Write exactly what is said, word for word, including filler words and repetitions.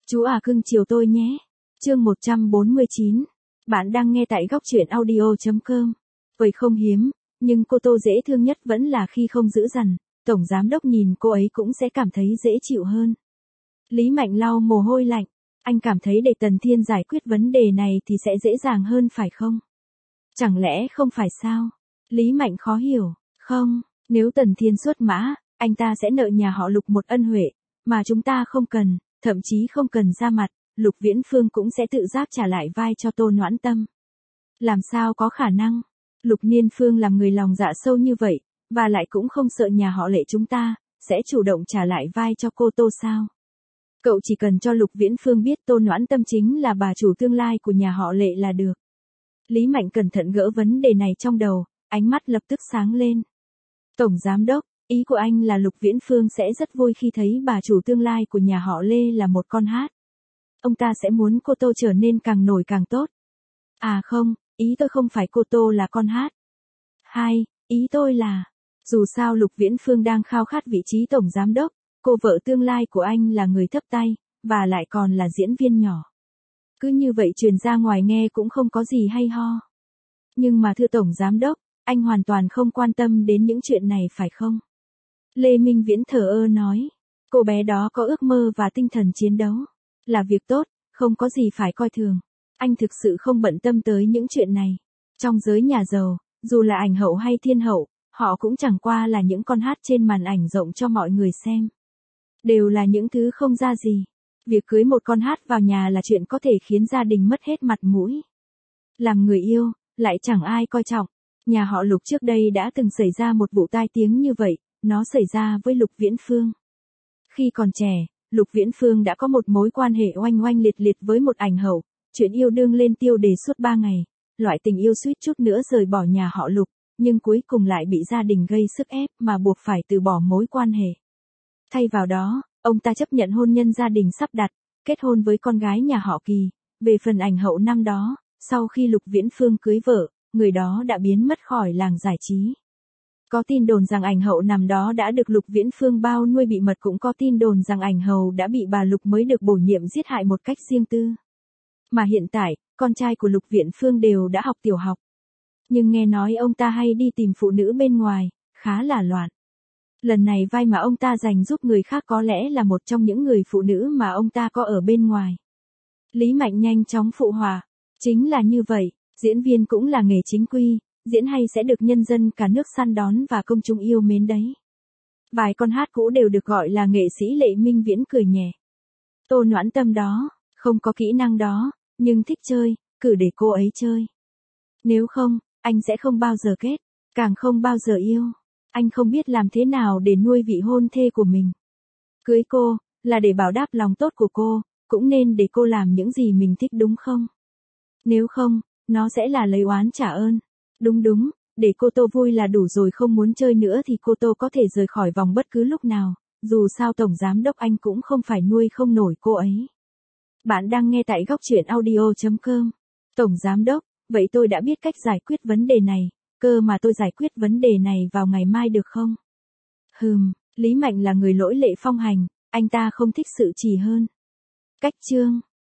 Chú à cưng chiều tôi nhé. Chương một trăm bốn mươi chín. Bạn đang nghe tại góc truyện audio.com. Vậy không hiếm, nhưng cô Tô dễ thương nhất vẫn là khi không giữ dằn, tổng giám đốc nhìn cô ấy cũng sẽ cảm thấy dễ chịu hơn. Lý Mạnh lau mồ hôi lạnh, anh cảm thấy để Tần Thiên giải quyết vấn đề này thì sẽ dễ dàng hơn phải không? Chẳng lẽ không phải sao? Lý Mạnh khó hiểu, không, nếu Tần Thiên xuất mã, anh ta sẽ nợ nhà họ Lục một ân huệ, mà chúng ta không cần, thậm chí không cần ra mặt, Lục Viễn Phương cũng sẽ tự giác trả lại vai cho Tô Noãn Tâm. Làm sao có khả năng? Lục Niên Phương làm người lòng dạ sâu như vậy, và lại cũng không sợ nhà họ Lệ chúng ta, sẽ chủ động trả lại vai cho cô Tô sao? Cậu chỉ cần cho Lục Viễn Phương biết Tô Noãn Tâm chính là bà chủ tương lai của nhà họ Lệ là được. Lý Mạnh cẩn thận gỡ vấn đề này trong đầu, ánh mắt lập tức sáng lên. Tổng giám đốc, ý của anh là Lục Viễn Phương sẽ rất vui khi thấy bà chủ tương lai của nhà họ Lê là một con hát. Ông ta sẽ muốn cô Tô trở nên càng nổi càng tốt. À không, ý tôi không phải cô Tô là con hát. Hai, ý tôi là, dù sao Lục Viễn Phương đang khao khát vị trí tổng giám đốc, cô vợ tương lai của anh là người thấp tay, và lại còn là diễn viên nhỏ. Cứ như vậy truyền ra ngoài nghe cũng không có gì hay ho. Nhưng mà thưa tổng giám đốc, anh hoàn toàn không quan tâm đến những chuyện này phải không? Lê Minh Viễn thờ ơ nói, cô bé đó có ước mơ và tinh thần chiến đấu, là việc tốt, không có gì phải coi thường. Anh thực sự không bận tâm tới những chuyện này. Trong giới nhà giàu, dù là ảnh hậu hay thiên hậu, họ cũng chẳng qua là những con hát trên màn ảnh rộng cho mọi người xem. Đều là những thứ không ra gì. Việc cưới một con hát vào nhà là chuyện có thể khiến gia đình mất hết mặt mũi. Làm người yêu, lại chẳng ai coi trọng. Nhà họ Lục trước đây đã từng xảy ra một vụ tai tiếng như vậy, nó xảy ra với Lục Viễn Phương. Khi còn trẻ, Lục Viễn Phương đã có một mối quan hệ oanh oanh liệt liệt với một ảnh hậu, chuyện yêu đương lên tiêu đề suốt ba ngày, loại tình yêu suýt chút nữa rời bỏ nhà họ Lục, nhưng cuối cùng lại bị gia đình gây sức ép mà buộc phải từ bỏ mối quan hệ. Thay vào đó, ông ta chấp nhận hôn nhân gia đình sắp đặt, kết hôn với con gái nhà họ Kỳ. Về phần ảnh hậu năm đó, sau khi Lục Viễn Phương cưới vợ, người đó đã biến mất khỏi làng giải trí. Có tin đồn rằng ảnh hậu năm đó đã được Lục Viễn Phương bao nuôi bị mật, cũng có tin đồn rằng ảnh hậu đã bị bà Lục mới được bổ nhiệm giết hại một cách riêng tư. Mà hiện tại, con trai của Lục Viễn Phương đều đã học tiểu học. Nhưng nghe nói ông ta hay đi tìm phụ nữ bên ngoài, khá là loạn. Lần này vai mà ông ta dành giúp người khác có lẽ là một trong những người phụ nữ mà ông ta có ở bên ngoài. Lý Mạnh nhanh chóng phụ họa, chính là như vậy, diễn viên cũng là nghề chính quy, diễn hay sẽ được nhân dân cả nước săn đón và công chúng yêu mến đấy. Vài con hát cũ đều được gọi là nghệ sĩ. Lệ Minh Viễn cười nhẹ. Tô Noãn Tâm đó, không có kỹ năng đó, nhưng thích chơi, cử để cô ấy chơi. Nếu không, anh sẽ không bao giờ kết, càng không bao giờ yêu. Anh không biết làm thế nào để nuôi vị hôn thê của mình. Cưới cô, là để bảo đáp lòng tốt của cô, cũng nên để cô làm những gì mình thích đúng không? Nếu không, nó sẽ là lấy oán trả ơn. Đúng đúng, để cô Tô vui là đủ rồi, không muốn chơi nữa thì cô Tô có thể rời khỏi vòng bất cứ lúc nào, dù sao tổng giám đốc anh cũng không phải nuôi không nổi cô ấy. Bạn đang nghe tại góc truyện audio.com. Tổng giám đốc, vậy tôi đã biết cách giải quyết vấn đề này, cơ mà tôi giải quyết vấn đề này vào ngày mai được không? Hừm, Lý Mạnh là người lỗi lệ phong hành, anh ta không thích sự trì hơn. Cách chương